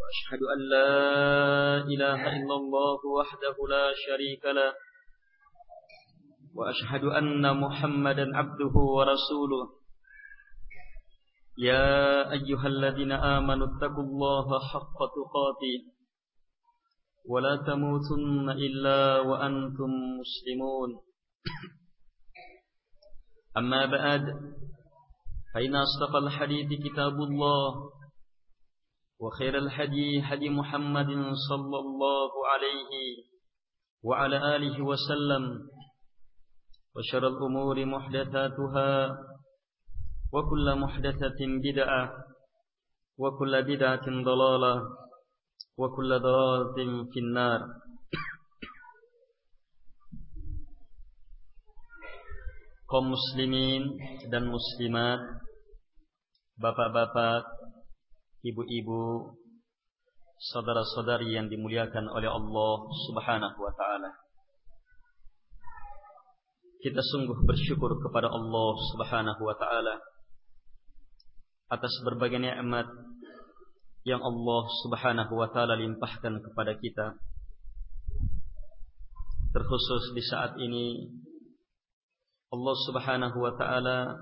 وأشهد أن لا إله إلا الله وحده لا شريك له وأشهد أن محمدا عبده ورسوله يا أيها الذين آمنوا اتقوا الله حق تقاته ولا تموتن إلا وأنتم مسلمون أما بعد فإن أصدق الحديث كتاب الله وخير الهدي هدي محمد صلى الله عليه وعلى آله وسلم وشر الأمور محدثاتها وكل محدثة بدعة وكل بدعة ضلالة وكل ضلالة في النار. Kaum muslimin dan muslimat, bapak-bapak, ibu-ibu, saudara-saudari yang dimuliakan oleh Allah Subhanahu wa taala. Kita sungguh bersyukur kepada Allah Subhanahu wa taala atas berbagai nikmat yang Allah Subhanahu wa taala limpahkan kepada kita. Terkhusus di saat ini Allah Subhanahu wa taala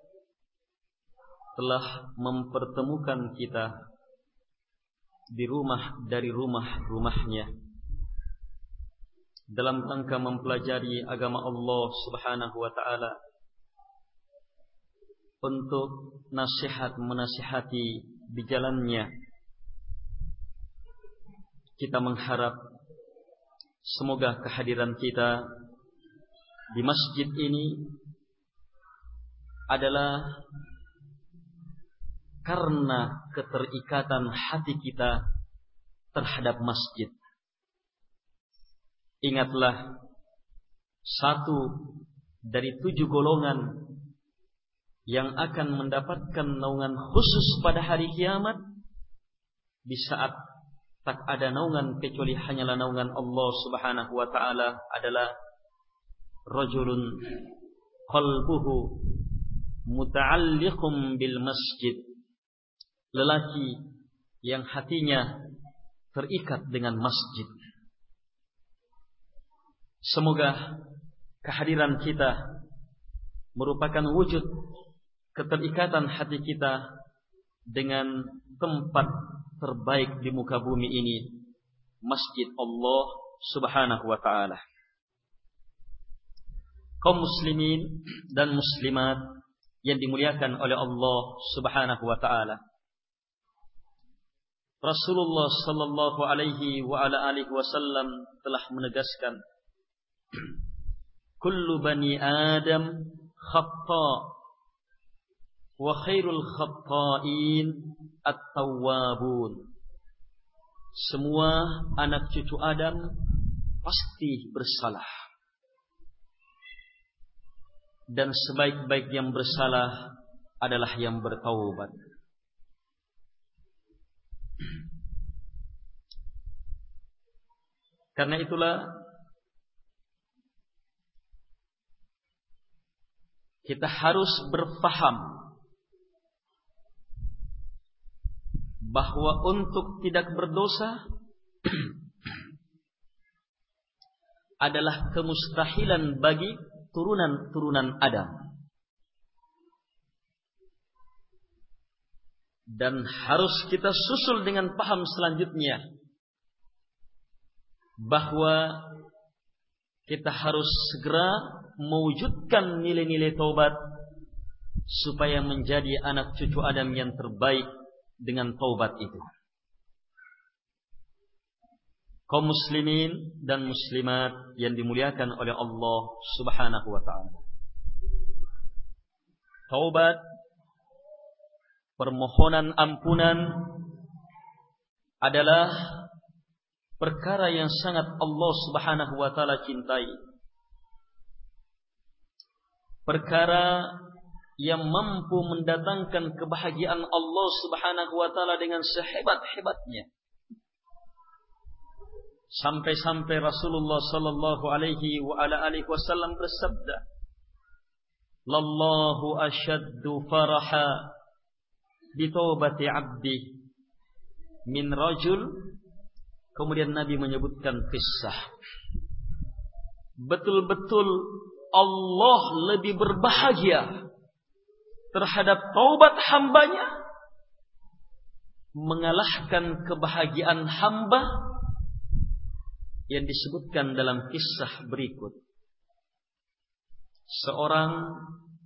telah mempertemukan kita di rumah dari rumah-rumahnya dalam rangka mempelajari agama Allah Subhanahu wa taala, untuk menasihati di jalannya. Kita mengharap semoga kehadiran kita di masjid ini adalah karena keterikatan hati kita terhadap masjid. Ingatlah, satu dari 7 golongan yang akan mendapatkan naungan khusus pada hari kiamat, di saat tak ada naungan kecuali hanyalah naungan Allah Subhanahu wa taala, adalah rajulun qalbuhu muta'alliqum bil masjid. Lelaki yang hatinya terikat dengan masjid. Semoga kehadiran kita merupakan wujud keterikatan hati kita dengan tempat terbaik di muka bumi ini, masjid Allah Subhanahu wa taala. Kaum muslimin dan muslimat yang dimuliakan oleh Allah Subhanahu wa taala, Rasulullah sallallahu alaihi wa ala alihi wasallam telah menegaskan, kullu bani Adam khata wa khairul khata'in at-tawwabun. Semua anak cucu Adam pasti bersalah, dan sebaik-baik yang bersalah adalah yang bertaubat. Karena itulah kita harus berfaham bahwa untuk tidak berdosa adalah kemustahilan bagi turunan-turunan Adam. Dan harus kita susul dengan paham selanjutnya, bahwa kita harus segera mewujudkan nilai-nilai taubat supaya menjadi anak cucu Adam yang terbaik dengan taubat itu. Kaum muslimin dan muslimat yang dimuliakan oleh Allah Subhanahu wa taala, taubat, permohonan ampunan adalah perkara yang sangat Allah Subhanahu wa taala cintai. Perkara yang mampu mendatangkan kebahagiaan Allah Subhanahu wa taala dengan sehebat-hebatnya. Sampai-sampai Rasulullah sallallahu alaihi wa ala alihi wasallam bersabda, "Lallahu asyaddu faraha bi taubati 'abdi min rajul. Kemudian Nabi menyebutkan kisah. Betul-betul Allah lebih berbahagia terhadap taubat hambanya, mengalahkan kebahagiaan hamba yang disebutkan dalam kisah berikut. Seorang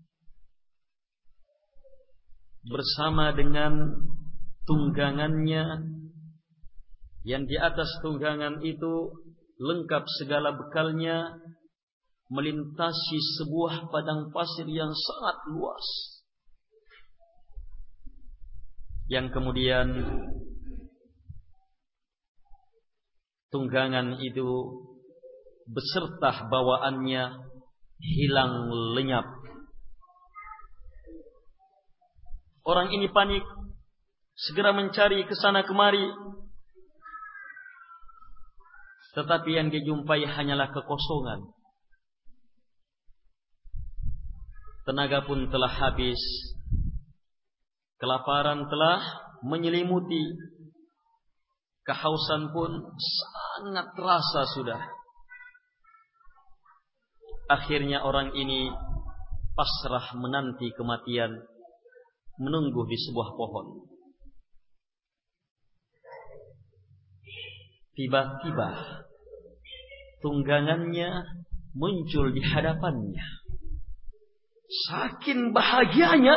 bersama dengan tunggangannya, yang di atas tunggangan itu lengkap segala bekalnya, melintasi sebuah padang pasir yang sangat luas, yang kemudian tunggangan itu beserta bawaannya hilang lenyap. Orang ini panik, segera mencari ke sana kemari, tetapi yang dijumpai hanyalah kekosongan. Tenaga pun telah habis, kelaparan telah menyelimuti, kehausan pun sangat terasa sudah. Akhirnya orang ini pasrah menanti kematian, menunggu di sebuah pohon. Tiba-tiba tunggangannya muncul di hadapannya. Saking bahagianya,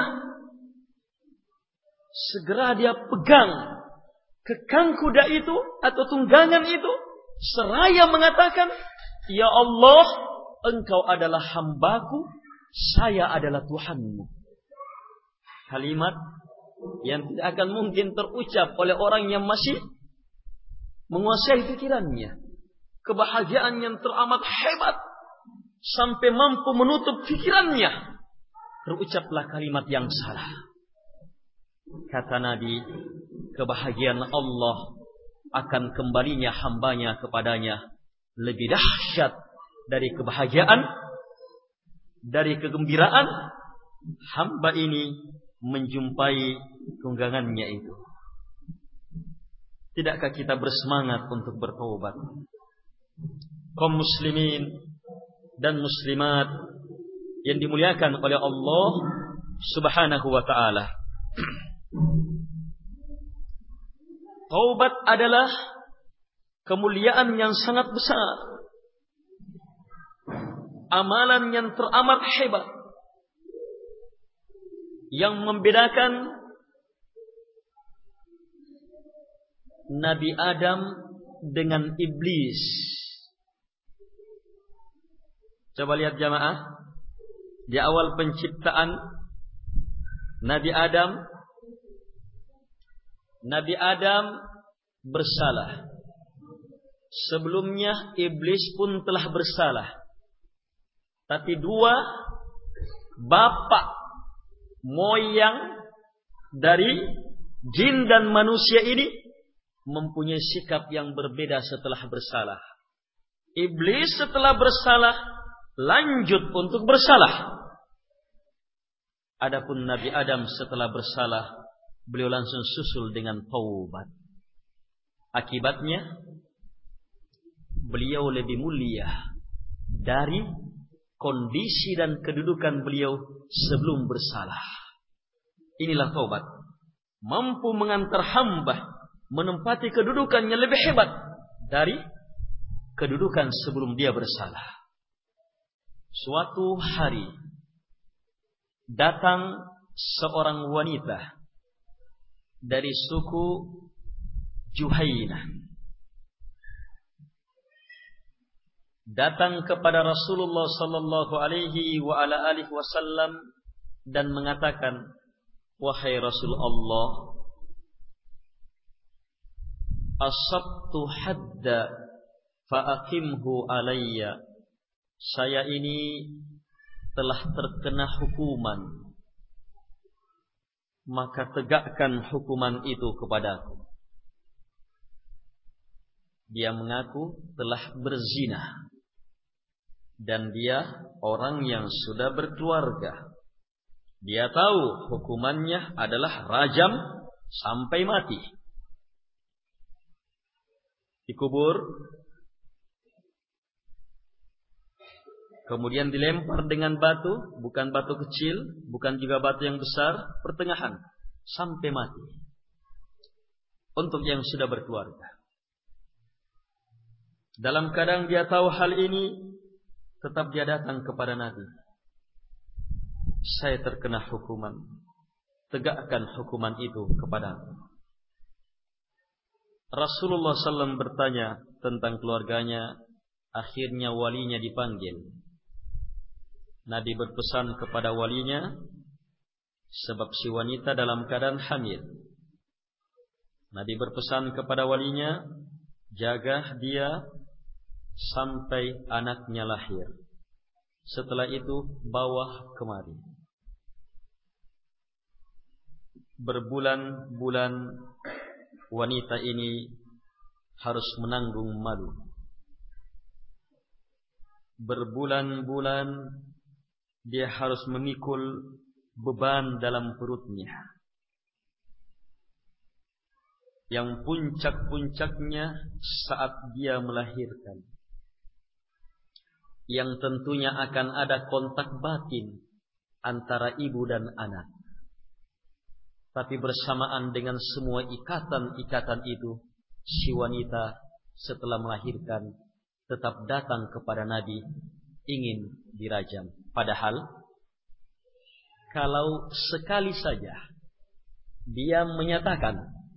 segera dia pegang kekang kuda itu atau tunggangan itu, seraya mengatakan, "Ya Allah, Engkau adalah hambaku, saya adalah Tuhanmu." Kalimat yang tidak akan mungkin terucap oleh orang yang masih menguasai pikirannya. Kebahagiaan yang teramat hebat sampai mampu menutup pikirannya. Terucaplah kalimat yang salah. Kata Nabi, kebahagiaan Allah akan kembalinya hambanya kepadanya lebih dahsyat dari kebahagiaan, dari kegembiraan hamba ini menjumpai tunggangannya itu. Tidakkah kita bersemangat untuk bertobat? Kaum muslimin dan muslimat yang dimuliakan oleh Allah Subhanahu wa ta'ala. Taubat adalah kemuliaan yang sangat besar, amalan yang teramat hebat, yang membedakan Nabi Adam dengan iblis. Coba lihat jamaah, di awal penciptaan Nabi Adam bersalah. Sebelumnya iblis pun telah bersalah. Tapi dua bapak moyang dari jin dan manusia ini mempunyai sikap yang berbeda setelah bersalah. Iblis setelah bersalah lanjut untuk bersalah. Adapun Nabi Adam setelah bersalah, beliau langsung susul dengan taubat. Akibatnya beliau lebih mulia dari kondisi dan kedudukan beliau sebelum bersalah. Inilah taubat, mampu mengantar hamba menempati kedudukan yang lebih hebat dari kedudukan sebelum dia bersalah. Suatu hari datang seorang wanita dari suku Juhainah, datang kepada Rasulullah sallallahu alaihi wa ala alihi wasallam dan mengatakan, "Wahai Rasulullah, asabtu hadda fa'aqimhu alayya." Saya ini telah terkena hukuman, maka tegakkan hukuman itu kepadaku. Dia mengaku telah berzina dan dia orang yang sudah berkeluarga. Dia tahu hukumannya adalah rajam sampai mati. dikubur, kemudian dilempar dengan batu, bukan batu kecil, bukan juga batu yang besar, pertengahan, sampai mati. Untuk yang sudah berkeluarga. Dalam keadaan dia tahu hal ini, tetap dia datang kepada Nabi. Saya terkena hukuman, tegakkan hukuman itu kepadaku. Rasulullah SAW bertanya tentang keluarganya. Akhirnya walinya dipanggil. Nabi berpesan kepada walinya, sebab si wanita dalam keadaan hamil. Nabi berpesan kepada walinya, jaga dia sampai anaknya lahir. Setelah itu bawa kemari. Berbulan-bulan wanita ini harus menanggung malu. Berbulan-bulan dia harus memikul beban dalam perutnya. Yang puncak-puncaknya saat dia melahirkan. Yang tentunya akan ada kontak batin antara ibu dan anak. Tapi bersamaan dengan semua ikatan-ikatan itu, si wanita setelah melahirkan tetap datang kepada Nabi ingin dirajam. Padahal kalau sekali saja dia menyatakan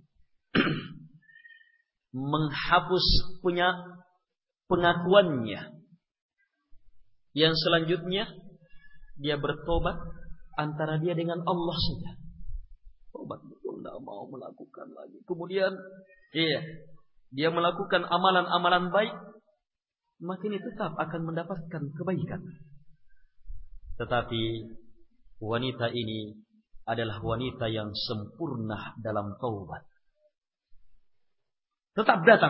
menghapus punya pengakuannya, yang selanjutnya dia bertobat antara dia dengan Allah saja. Tobat betul, tidak mau melakukan lagi. Kemudian dia melakukan amalan-amalan baik, maka ini tetap akan mendapatkan kebaikan. Tetapi wanita ini adalah wanita yang sempurna dalam taubat. Tetap datang.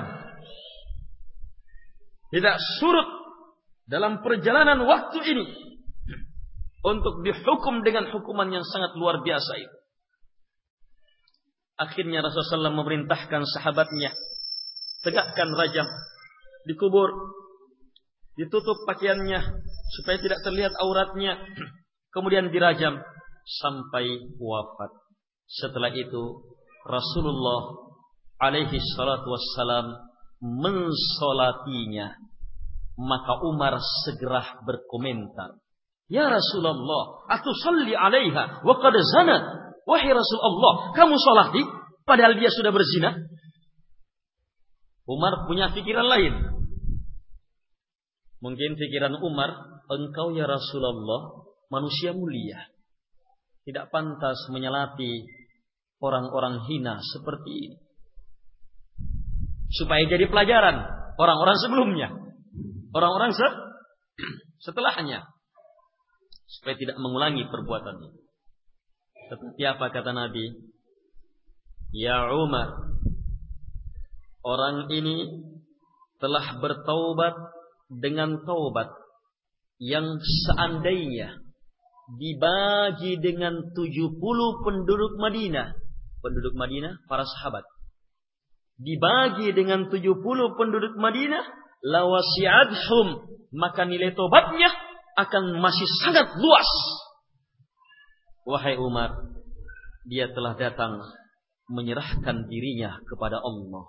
Tidak surut dalam perjalanan waktu ini untuk dihukum dengan hukuman yang sangat luar biasa itu. Akhirnya Rasulullah SAW memerintahkan sahabatnya, tegakkan rajam, dikubur, ditutup pakaiannya supaya tidak terlihat auratnya, kemudian dirajam sampai wafat. Setelah itu Rasulullah alaihi salatu wassalam mensolatinya. Maka Umar segera berkomentar, ya Rasulullah, atusalli alaiha wa qad zanat. Wahai Rasulullah, kamu solati padahal dia sudah berzina. Umar punya pikiran lain. Mungkin pikiran Umar, engkau ya Rasulullah manusia mulia, tidak pantas menyelati orang-orang hina seperti ini. Supaya jadi pelajaran orang-orang sebelumnya, orang-orang setelahnya, supaya tidak mengulangi perbuatan ini. Tetapi apa kata Nabi? Ya Umar, orang ini telah bertaubat dengan taubat yang seandainya dibagi dengan 70 penduduk Madinah. Penduduk Madinah, para sahabat. Dibagi dengan 70 penduduk Madinah, lawasi'adhum, maka nilai taubatnya akan masih sangat luas. Wahai Umar, dia telah datang menyerahkan dirinya kepada Allah.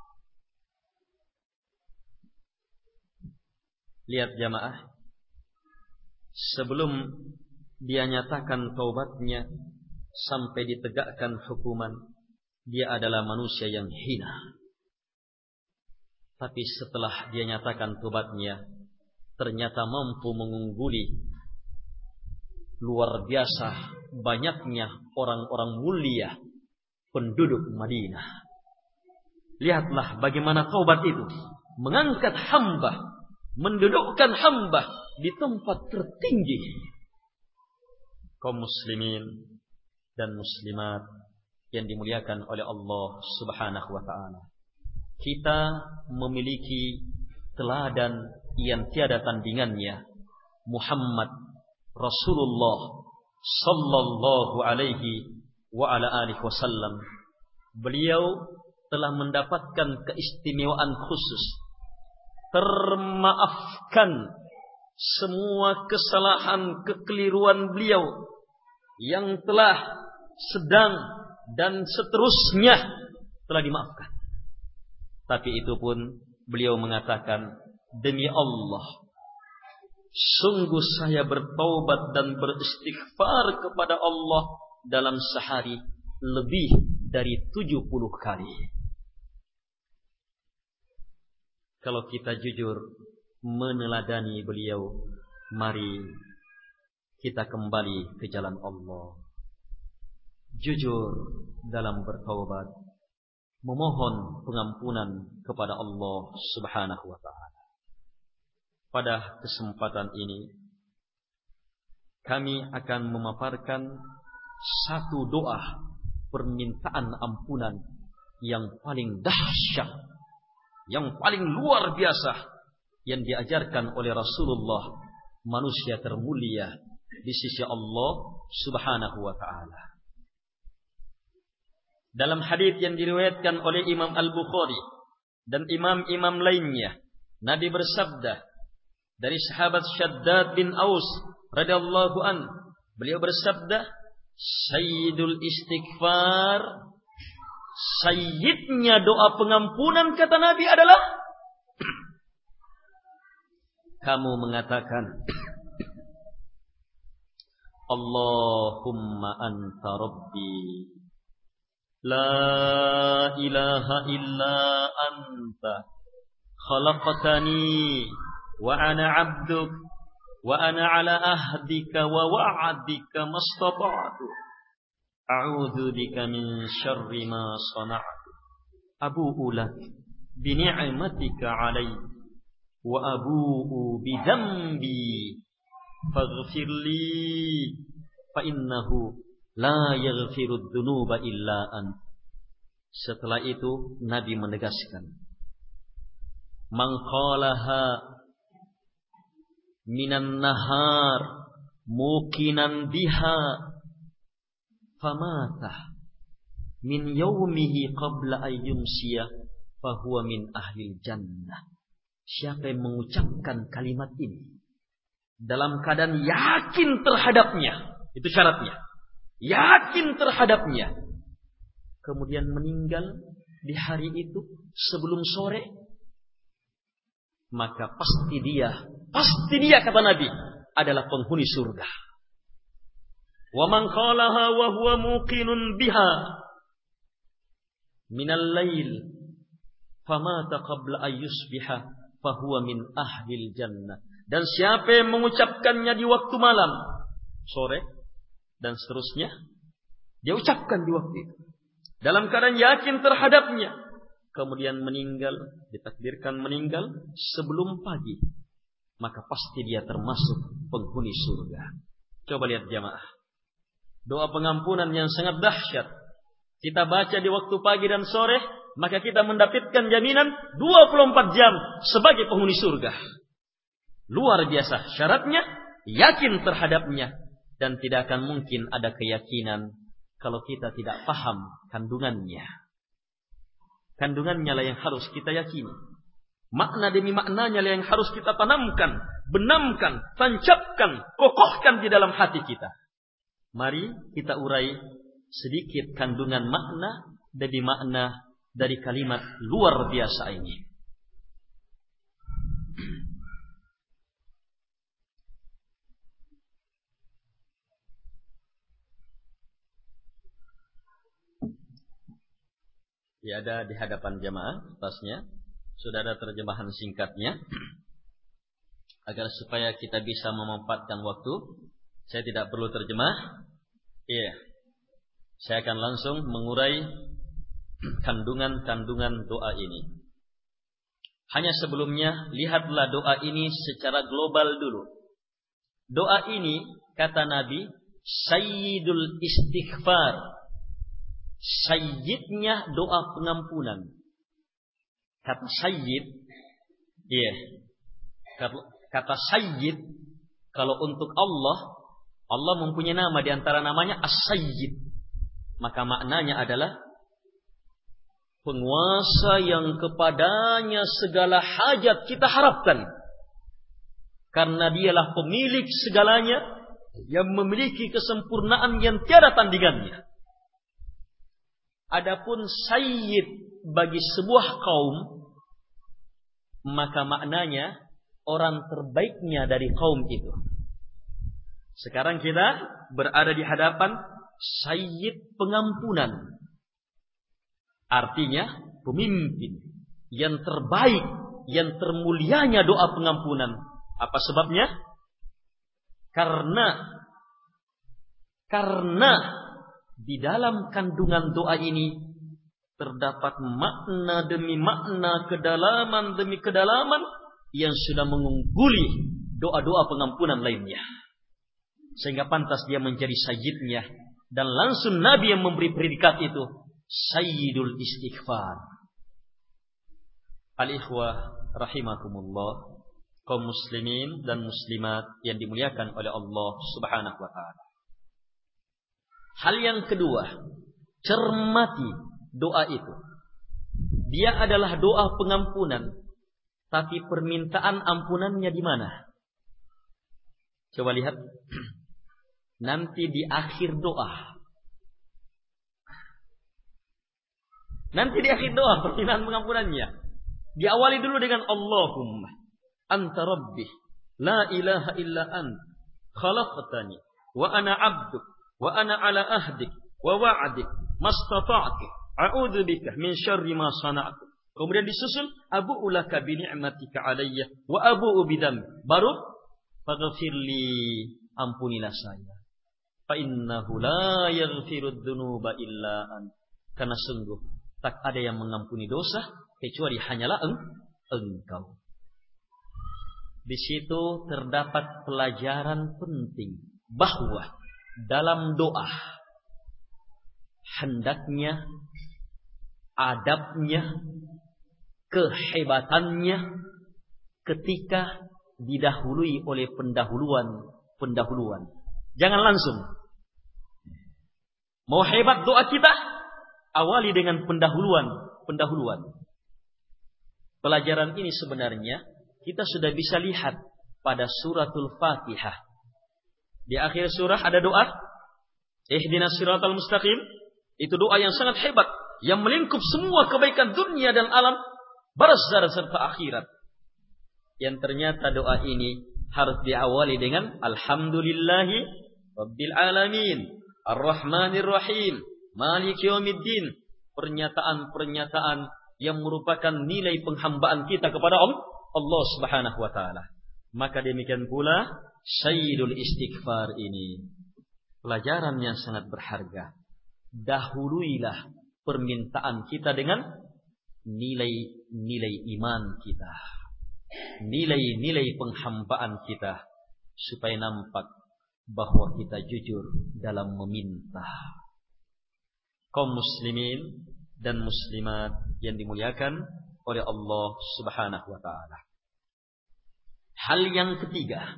Lihat jamaah, sebelum dia nyatakan taubatnya sampai ditegakkan hukuman, dia adalah manusia yang hina. Tapi setelah dia nyatakan taubatnya, ternyata mampu mengungguli luar biasa banyaknya orang-orang mulia penduduk Madinah. Lihatlah bagaimana taubat itu mengangkat hamba, mendudukkan hamba di tempat tertinggi. Kaum muslimin dan muslimat yang dimuliakan oleh Allah Subhanahu wa taala. Kita memiliki teladan yang tiada tandingannya, Muhammad Rasulullah sallallahu alaihi wa ala alihi wasallam. Beliau telah mendapatkan keistimewaan khusus, termaafkan semua kesalahan, kekeliruan beliau yang telah, sedang, dan seterusnya telah dimaafkan. Tapi itu pun beliau mengatakan, demi Allah, sungguh saya bertaubat dan beristighfar kepada Allah dalam sehari lebih dari 70 kali. Kalau kita jujur meneladani beliau, mari kita kembali ke jalan Allah. Jujur dalam bertaubat, memohon pengampunan kepada Allah Subhanahu wa ta'ala. Pada kesempatan ini kami akan memaparkan satu doa permintaan ampunan yang paling dahsyat, yang paling luar biasa, yang diajarkan oleh Rasulullah, manusia termulia di sisi Allah Subhanahu wa ta'ala. Dalam hadis yang diriwayatkan oleh Imam Al-Bukhari dan imam-imam lainnya, Nabi bersabda dari sahabat Shaddad bin Aus radhiyallahu an, beliau bersabda, Sayyidul istighfar, sayyidnya doa pengampunan, kata Nabi, adalah kamu mengatakan, Allahumma anta rabbi, la ilaha illa anta, khalaqtani wa ana abduk, wa ana ala ahdika wa wa'adika mastata'tu, a'udzu bika min syarri ma sana'tu, abu'u lak bi ni'matika 'alayya wa abu'u bi dzambi faghfir li fa innahu la yaghfirud dzunuba illa ant. Setelah itu Nabi menegaskan, man qalaha minan nahar muqinan biha famata min yaumihi qabla ayyumsiya fahuwa min ahlil jannah. Siapa yang mengucapkan kalimat ini dalam keadaan yakin terhadapnya, itu syaratnya, yakin terhadapnya, kemudian meninggal di hari itu sebelum sore, maka pasti dia kata Nabi adalah penghuni surga. Wa man qalaha wa huwa muqinun biha minal lail famata qabla ayyusbiha fahuwa min ahlil jannah. Dan siapa yang mengucapkannya di waktu malam, sore dan seterusnya, dia ucapkan di waktu itu dalam keadaan yakin terhadapnya, kemudian meninggal, ditakdirkan meninggal sebelum pagi, maka pasti dia termasuk penghuni surga. Coba lihat jamaah, doa pengampunan yang sangat dahsyat. Kita baca di waktu pagi dan sore, maka kita mendapatkan jaminan 24 jam sebagai penghuni surga. Luar biasa. Syaratnya yakin terhadapnya, dan tidak akan mungkin ada keyakinan kalau kita tidak paham kandungannya. Kandungannya lah yang harus kita yakini. Makna demi maknanya lah yang harus kita tanamkan, benamkan, tancapkan, kokohkan di dalam hati kita. Mari kita urai sedikit kandungan makna demi makna dari kalimat luar biasa ini. Ya, ada di hadapan jamaah atasnya sudah ada terjemahan singkatnya, agar supaya kita bisa memanfaatkan waktu. Saya tidak perlu terjemah. Iya, saya akan langsung mengurai kandungan-kandungan doa ini. Hanya sebelumnya, lihatlah doa ini secara global dulu. Doa ini, kata Nabi, Sayyidul istighfar, sayyidnya doa pengampunan. Kata sayyid, kata sayyid, kalau untuk Allah mempunyai nama, di antara namanya As-Sayyid. Maka maknanya adalah penguasa yang kepadanya segala hajat kita harapkan. Karena dialah pemilik segalanya, yang memiliki kesempurnaan yang tiada tandingannya. Adapun sayyid bagi sebuah kaum, maka maknanya orang terbaiknya dari kaum itu. Sekarang kita berada di hadapan sayyid pengampunan. Artinya pemimpin yang terbaik, yang termulianya doa pengampunan. Apa sebabnya? Karena di dalam kandungan doa ini terdapat makna demi makna, kedalaman demi kedalaman yang sudah mengungguli doa-doa pengampunan lainnya. Sehingga pantas dia menjadi sayyidnya. Dan langsung Nabi yang memberi predikat itu, Sayyidul Istighfar. Al-ikhwah rahimakumullah, kaum muslimin dan muslimat yang dimuliakan oleh Allah Subhanahu wa taala. Hal yang kedua, cermati doa itu. Dia adalah doa pengampunan, tapi permintaan ampunannya di mana? Coba lihat. Nanti di akhir doa. Nanti di akhir doa permintaan pengampunannya. Diawali dulu dengan Allahumma anta rabbi la ilaha illa ant khalaqtani wa ana 'abduk wa ana 'ala ahdik wa wa'dik mastata'tu a'udzu bika min syarri ma sana'tu. Kemudian disusul abu'u laka bi ni'matika 'alayya wa abu'u bidambi. Baru faghfirli, ampunilah saya. Fa innahu la yaghfirud dzunuba illa ant. Karena sungguh tak ada yang mengampuni dosa kecuali hanyalah Engkau. Di situ terdapat pelajaran penting bahwa dalam doa hendaknya adabnya, kehebatannya ketika didahului oleh pendahuluan. Jangan langsung. Mau hebat doa kita, awali dengan pendahuluan. Pelajaran ini sebenarnya kita sudah bisa lihat pada suratul Fatihah. Di akhir surah ada doa, Ihdinas siratal mustaqim. Itu doa yang sangat hebat, yang melingkup semua kebaikan dunia dan alam barzah serta akhirat. Yang ternyata doa ini harus diawali dengan Alhamdulillahi Rabbil Alamin Ar-Rahmanir Rahim Maliki Yaumiddin. Pernyataan-pernyataan yang merupakan nilai penghambaan kita kepada Allah Subhanahu wa taala. Maka demikian pula Sayyidul Istighfar ini pelajaran yang sangat berharga. Dahuluilah permintaan kita dengan nilai-nilai iman kita, nilai-nilai penghambaan kita, supaya nampak bahwa kita jujur dalam meminta. Kaum muslimin dan muslimat yang dimuliakan oleh Allah Subhanahu wa taala. Hal yang ketiga,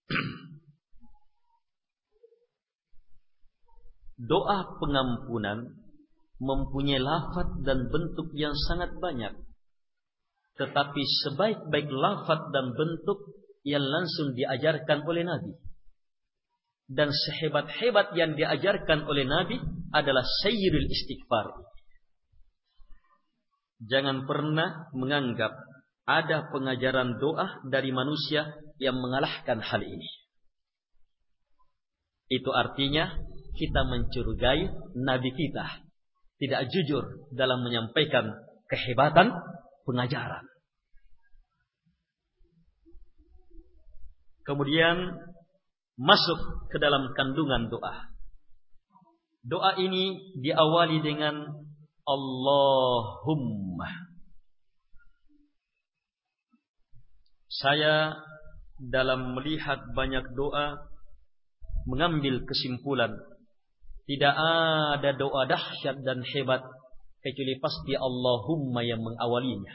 doa pengampunan mempunyai lafaz dan bentuk yang sangat banyak. Tetapi sebaik-baik lafaz dan bentuk yang langsung diajarkan oleh Nabi. Dan sehebat-hebat yang diajarkan oleh Nabi adalah Sayyidul Istighfar. Jangan pernah menganggap ada pengajaran doa dari manusia yang mengalahkan hal ini. Itu artinya kita mencurigai Nabi kita tidak jujur dalam menyampaikan kehebatan pengajaran. Kemudian masuk ke dalam kandungan doa. Doa ini diawali dengan Allahumma. Saya dalam melihat banyak doa mengambil kesimpulan tidak ada doa dahsyat dan hebat kecuali pasti Allahumma yang mengawalinya.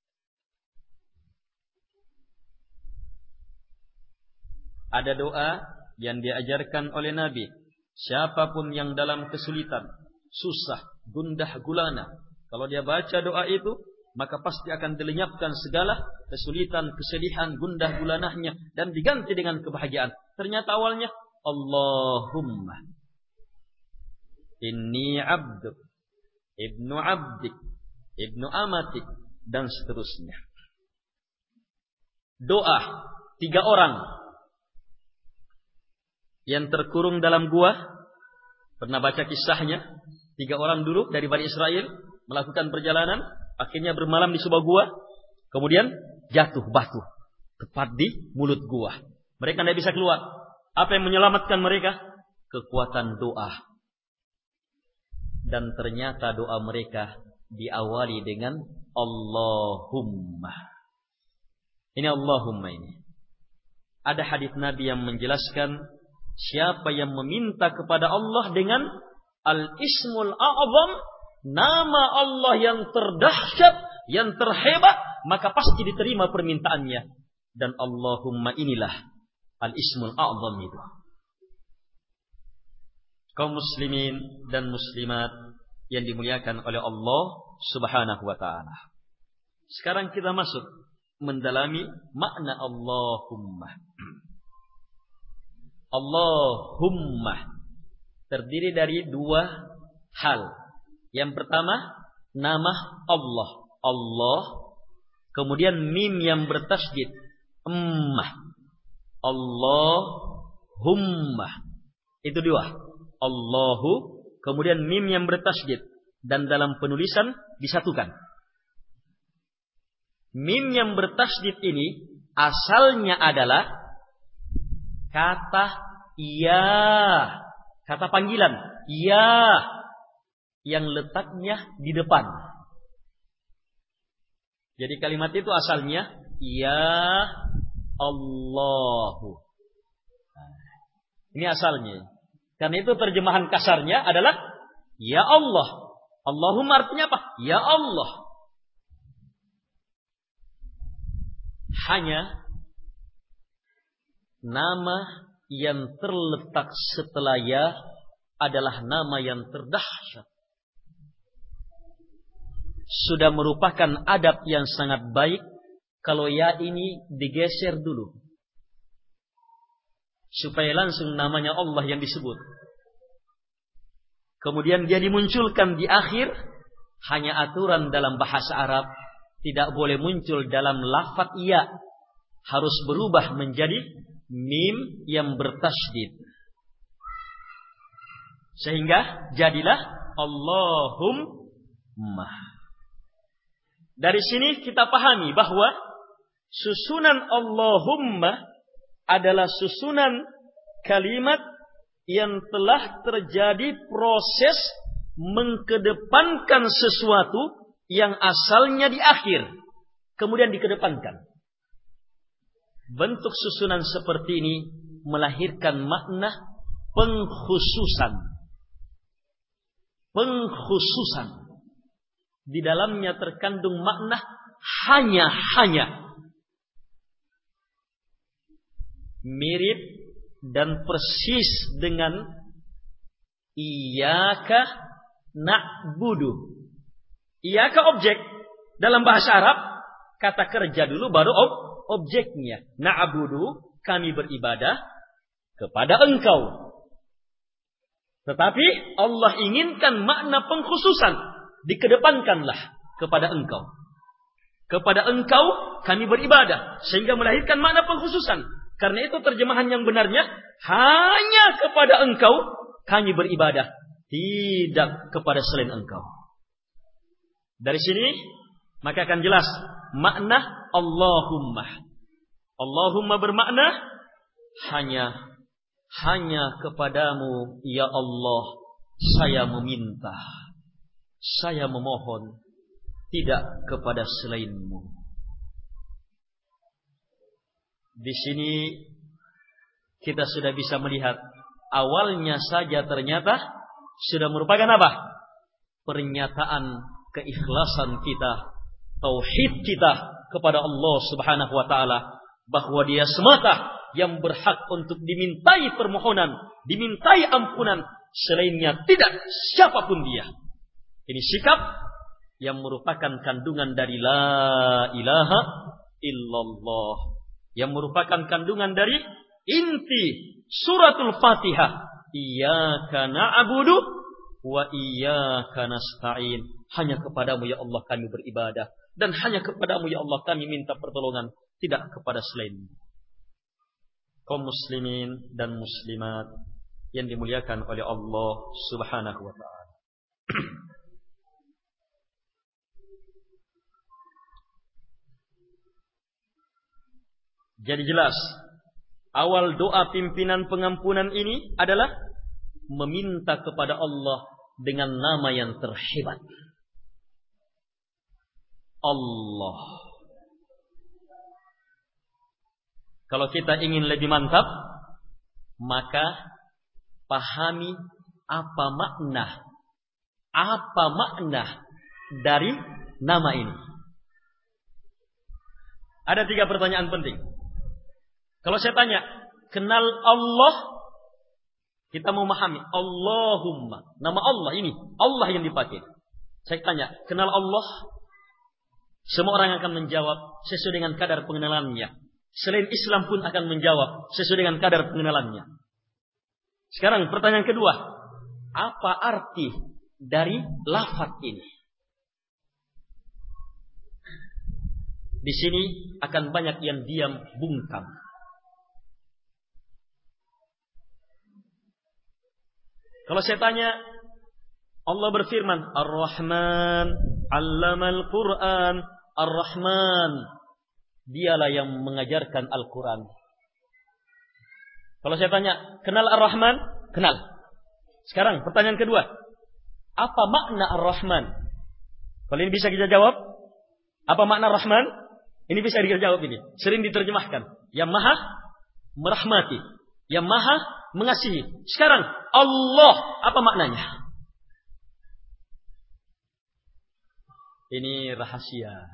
Ada doa yang diajarkan oleh Nabi. Siapapun yang dalam kesulitan, susah, gundah gulana, Kalau dia baca doa itu, maka pasti akan dilenyapkan segala kesulitan, kesedihan, gundah gulanahnya dan diganti dengan kebahagiaan. Ternyata awalnya Allahumma inni abduk, ibnu abdik, ibnu amatik, dan seterusnya. Doa 3 orang yang terkurung dalam gua. Pernah baca kisahnya? 3 orang dulu dari Bani Israel melakukan perjalanan, akhirnya bermalam di sebuah gua, kemudian jatuh batu tepat di mulut gua. Mereka tidak bisa keluar. Apa yang menyelamatkan mereka? Kekuatan doa. Dan ternyata doa mereka diawali dengan Allahumma. Ini Allahumma ini. Ada hadis Nabi yang menjelaskan siapa yang meminta kepada Allah dengan Al-Ismul A'zam, nama Allah yang terdahsyat, yang terhebat, maka pasti diterima permintaannya. Dan Allahumma inilah Al-Ismul A'zam itu. Kaum muslimin dan muslimat yang dimuliakan oleh Allah Subhanahu wa ta'ala. Sekarang kita masuk mendalami makna Allahumma. Allahumma terdiri dari 2 hal. Yang pertama, nama Allah. Allah. Kemudian mim yang bertasydid. Allahumma. Itu 2. Allahu, kemudian mim yang bertasydid, dan dalam penulisan disatukan. Mim yang bertasydid ini asalnya adalah kata ya, kata panggilan ya, yang letaknya di depan. Jadi kalimat itu asalnya ya Allahu. Ini asalnya. Karena itu terjemahan kasarnya adalah ya Allah. Allahumma artinya apa? Ya Allah. Hanya nama yang terletak setelah ya adalah nama yang terdahsyat. Sudah merupakan adab yang sangat baik kalau ya ini digeser dulu, supaya langsung namanya Allah yang disebut. Kemudian dia dimunculkan di akhir. Hanya aturan dalam bahasa Arab, tidak boleh muncul dalam lafaz ya, harus berubah menjadi mim yang bertasydid. Sehingga jadilah Allahumma. Dari sini kita pahami bahwa susunan Allahumma adalah susunan kalimat yang telah terjadi proses mengkedepankan sesuatu yang asalnya di akhir, kemudian dikedepankan. Bentuk susunan seperti ini melahirkan makna pengkhususan. Pengkhususan. Di dalamnya terkandung makna hanya. Mirip dan persis dengan iyyaka na'budu. Iyyaka objek. Dalam bahasa Arab, kata kerja dulu baru objeknya. Na'budu, kami beribadah kepada engkau. Tetapi Allah inginkan makna pengkhususan. Dikedepankanlah kepada engkau. Kepada engkau kami beribadah. Sehingga melahirkan makna pengkhususan. Karena itu terjemahan yang benarnya, hanya kepada engkau kami beribadah, tidak kepada selain engkau. Dari sini maka akan jelas makna Allahumma. Allahumma bermakna hanya kepadamu ya Allah saya meminta, saya memohon, tidak kepada selainmu. Di sini kita sudah bisa melihat awalnya saja ternyata sudah merupakan apa? Pernyataan keikhlasan kita, tauhid kita kepada Allah Subhanahu wa taala, bahwa Dia semata yang berhak untuk dimintai permohonan, dimintai ampunan, selainnya tidak siapapun Dia. Ini sikap yang merupakan kandungan dari la ilaha illallah, yang merupakan kandungan dari inti suratul Fatihah. Iyyaka na'budu wa iyyaka nasta'in. Hanya kepadamu ya Allah kami beribadah, dan hanya kepadamu ya Allah kami minta pertolongan, tidak kepada selain. Kaum muslimin dan muslimat yang dimuliakan oleh Allah Subhanahu wa ta'ala. Jadi jelas, awal doa pimpinan pengampunan ini adalah meminta kepada Allah dengan nama yang terhebat. Allah. Kalau kita ingin lebih mantap, maka pahami apa makna dari nama ini. Ada 3 pertanyaan penting. Kalau saya tanya, kenal Allah, kita mau memahami Allahumma, nama Allah ini, Allah yang dipakai. Saya tanya, kenal Allah? Semua orang akan menjawab sesuai dengan kadar pengenalannya. Selain Islam pun akan menjawab sesuai dengan kadar pengenalannya. Sekarang pertanyaan kedua, apa arti dari lafaz ini? Di sini akan banyak yang diam bungkam. Kalau saya tanya, Allah berfirman, Ar-Rahman, 'allamal Qur'an, Ar-Rahman, dialah yang mengajarkan Al-Quran. Kalau saya tanya, kenal Ar-Rahman? Kenal. Sekarang pertanyaan kedua, apa makna Ar-Rahman? Kalau ini bisa kita jawab, apa makna Rahman? Ini bisa kita jawab ini. Sering diterjemahkan, yang maha merahmati, yang maha mengasihi. Sekarang Allah, apa maknanya? Ini rahasia.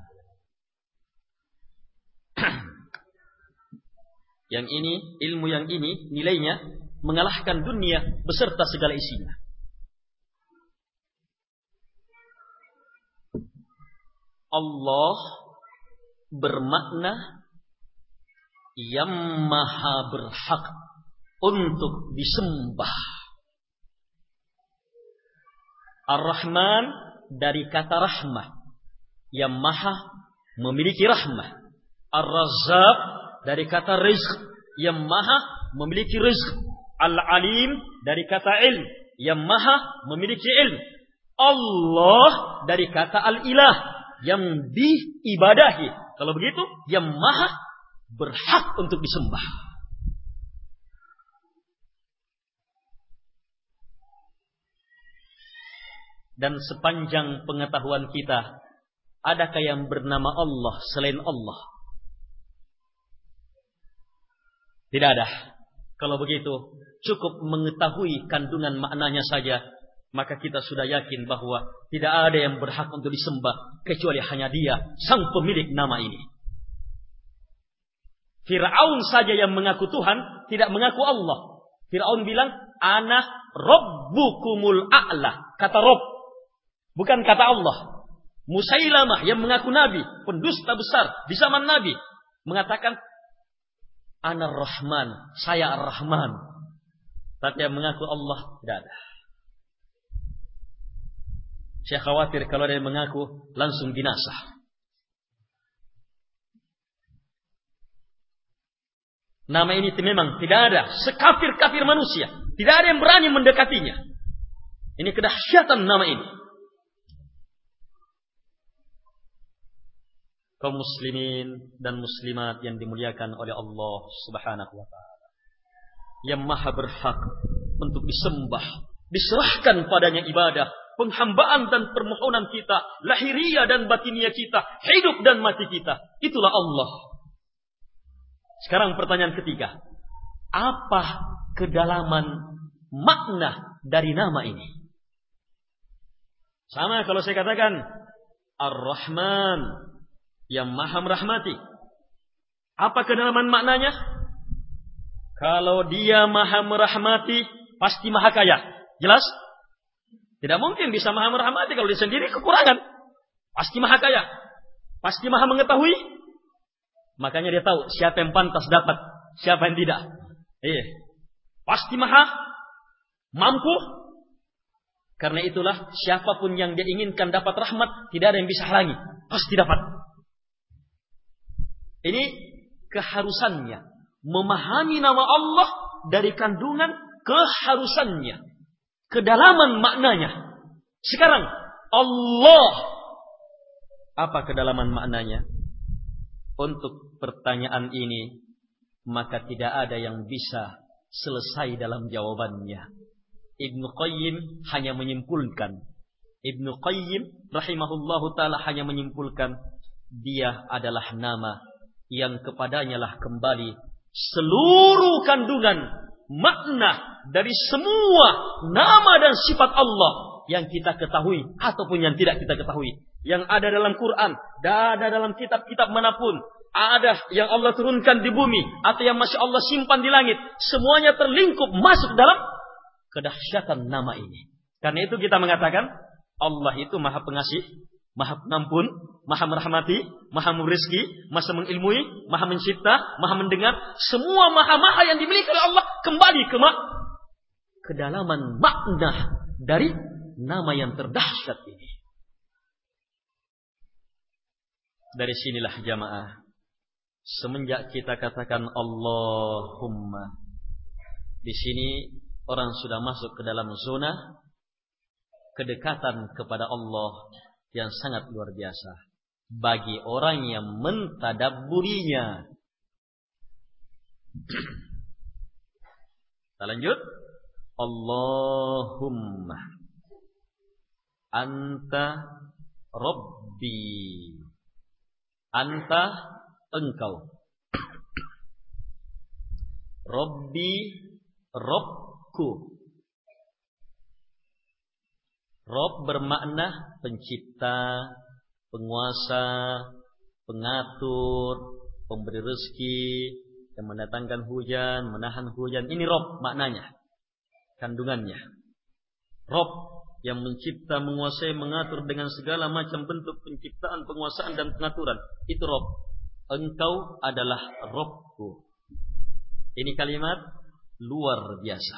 Yang ini, ilmu yang ini, nilainya mengalahkan dunia beserta segala isinya. Allah bermakna yang maha berhak untuk disembah. Ar-Rahman dari kata rahmah, yang maha memiliki rahmah. Ar-Razzaq dari kata rizq, yang maha memiliki rizq. Al-Alim dari kata ilm, yang maha memiliki ilm. Allah dari kata al-ilah, yang diibadahi. Kalau begitu, yang maha berhak untuk disembah. Dan sepanjang pengetahuan kita, adakah yang bernama Allah selain Allah? Tidak ada. Kalau begitu, cukup mengetahui kandungan maknanya saja, maka kita sudah yakin bahwa tidak ada yang berhak untuk disembah kecuali hanya Dia, sang pemilik nama ini. Fir'aun saja yang mengaku Tuhan, tidak mengaku Allah. Fir'aun bilang, Ana Rabbukumul A'la. Kata Rabb, bukan kata Allah. Musailamah yang mengaku Nabi, pendusta besar di zaman Nabi, mengatakan, Ana Rahman, saya Ar-Rahman. Tapi yang mengaku Allah tidak ada. Saya khawatir kalau ada yang mengaku langsung binasa. Nama ini memang tidak ada. Sekafir-kafir manusia, tidak ada yang berani mendekatinya. Ini kedahsyatan nama ini. Kaum muslimin dan muslimat yang dimuliakan oleh Allah Subhanahu wa ta'ala, yang maha berhak untuk disembah, diserahkan padanya ibadah, penghambaan dan permohonan kita, lahiriah dan batiniah kita, hidup dan mati kita. Itulah Allah. Sekarang pertanyaan ketiga, apa kedalaman makna dari nama ini? Sama kalau saya katakan Ar-Rahman, yang maha merahmati. Apa kedalaman maknanya? Kalau Dia maha merahmati, pasti maha kaya. Jelas? Tidak mungkin bisa maha merahmati kalau Dia sendiri kekurangan. Pasti maha kaya. Pasti maha mengetahui. Makanya dia tahu siapa yang pantas dapat, siapa yang tidak. Pasti maha mampu. Karena itulah siapapun yang dia inginkan dapat rahmat, tidak ada yang bisa halangi. Pasti dapat. Ini keharusannya. Memahami nama Allah dari kandungan keharusannya. Kedalaman maknanya. Sekarang, Allah. Apa kedalaman maknanya? Untuk pertanyaan ini, maka tidak ada yang bisa selesai dalam jawabannya. Ibnu Qayyim hanya menyimpulkan. Ibnu Qayyim rahimahullahu ta'ala hanya menyimpulkan. Dia adalah nama yang kepadanya lah kembali seluruh kandungan makna dari semua nama dan sifat Allah yang kita ketahui ataupun yang tidak kita ketahui. Yang ada dalam Quran, ada dalam kitab-kitab manapun, ada yang Allah turunkan di bumi atau yang masih Allah simpan di langit, semuanya terlingkup masuk dalam kedahsyatan nama ini. Karena itu kita mengatakan Allah itu maha pengasih, maha pengampun, maha merahmati, maha merizki, maha mengilmui, maha mencipta, maha mendengar. Semua maha-maha yang dimiliki oleh Allah kembali ke kedalaman makna dari nama yang terdahsyat ini. Dari sinilah jamaah, semenjak kita katakan Allahumma, di sini orang sudah masuk ke dalam zona kedekatan kepada Allah yang sangat luar biasa bagi orang yang mentadabburinya. Kita lanjut. Allahumma anta Rabbi. Anta engkau. Rabbi Rabbku. Rabb bermakna pencipta, penguasa, pengatur, pemberi rezeki, yang mendatangkan hujan, menahan hujan. Ini Rabb maknanya, kandungannya. Rabb yang mencipta, menguasai, mengatur dengan segala macam bentuk penciptaan, penguasaan dan pengaturan. Itu Rabb. Engkau adalah Rabbku. Ini kalimat luar biasa.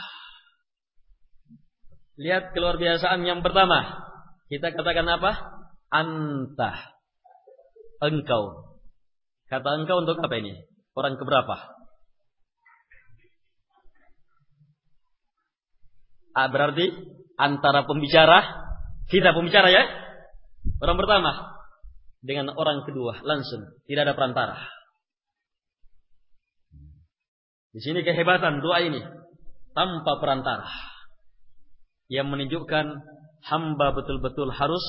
Lihat keluar biasaan yang pertama. Kita katakan apa? Anta. Engkau. Kata engkau untuk apa ini? Orang keberapa? Berarti antara pembicara, kita pembicara ya. Orang pertama dengan orang kedua langsung, tidak ada perantara. Di sini kehebatan doa ini tanpa perantara, yang menunjukkan hamba betul-betul harus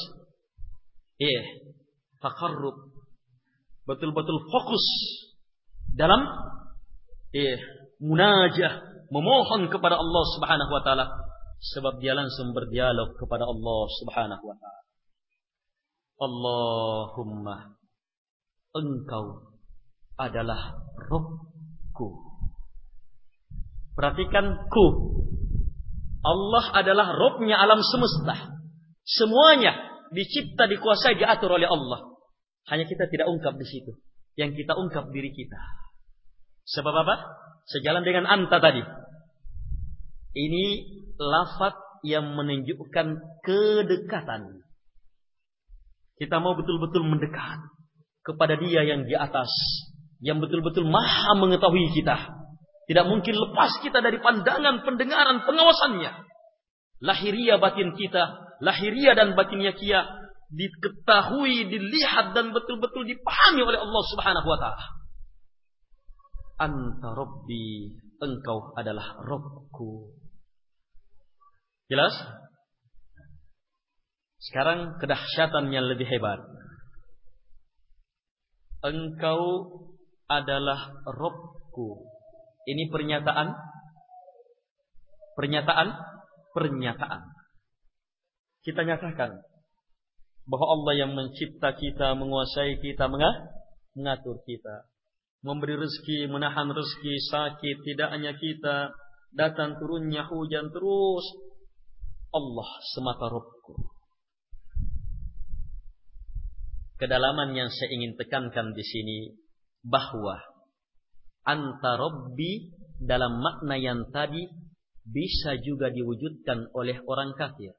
taqarrub, betul-betul fokus dalam munajah, memohon kepada Allah Subhanahu wa taala, sebab dia langsung berdialog kepada Allah Subhanahu wa taala. Allahumma, engkau adalah Rabbku. Perhatikan ku. Allah adalah Rabbnya alam semesta. Semuanya dicipta, dikuasai, diatur oleh Allah. Hanya kita tidak ungkap di situ. Yang kita ungkap diri kita. Sebab apa? Sejalan dengan anta tadi. Ini lafaz yang menunjukkan kedekatan. Kita mau betul-betul mendekat kepada Dia yang di atas, yang betul-betul maha mengetahui kita. Tidak mungkin lepas kita dari pandangan, pendengaran, pengawasannya. Lahiriah batin kita, lahiriah dan batinnya kita diketahui, dilihat dan betul-betul dipahami oleh Allah Subhanahu wa taala. Anta Rabbi, engkau adalah Rabbku. Jelas? Sekarang kedahsyatan yang lebih hebat. Engkau adalah Rabbku. Ini pernyataan. Kita nyatakan bahwa Allah yang mencipta kita, menguasai kita, mengatur kita, memberi rezeki, menahan rezeki, sakit, tidak hanya kita, datang turunnya hujan terus. Allah semata Rabbku. kedalaman yang saya ingin tekankan di sini bahwa anta rabbi dalam makna yang tadi bisa juga diwujudkan oleh orang kafir.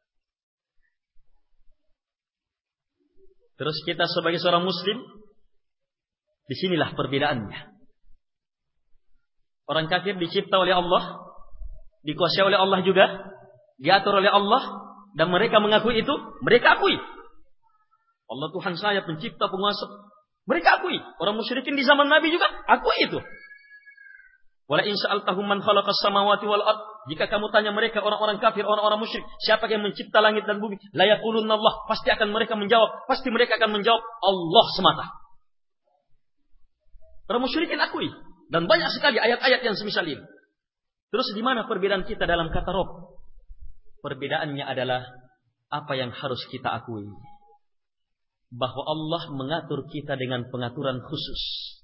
Terus kita sebagai seorang muslim, disinilah perbedaannya. Orang kafir dicipta oleh Allah, dikuasai oleh Allah juga, diatur oleh Allah, dan mereka mengakui itu, mereka akui. Allah Tuhan saya, pencipta, penguasa, mereka akui. Orang musyrikin di zaman Nabi juga akui itu. Wala in sa'altahum man khalaqas samawati wal ard, jika kamu tanya mereka orang-orang kafir, orang-orang musyrik, siapa yang mencipta langit dan bumi? La yaqulunna Allah, pasti akan mereka menjawab, pasti mereka akan menjawab Allah semata. Orang musyrikin akui, dan banyak sekali ayat-ayat yang semisal ini. Terus di mana perbedaan kita dalam kata Rabb? Perbedaannya adalah apa yang harus kita akui. Bahwa Allah mengatur kita dengan pengaturan khusus.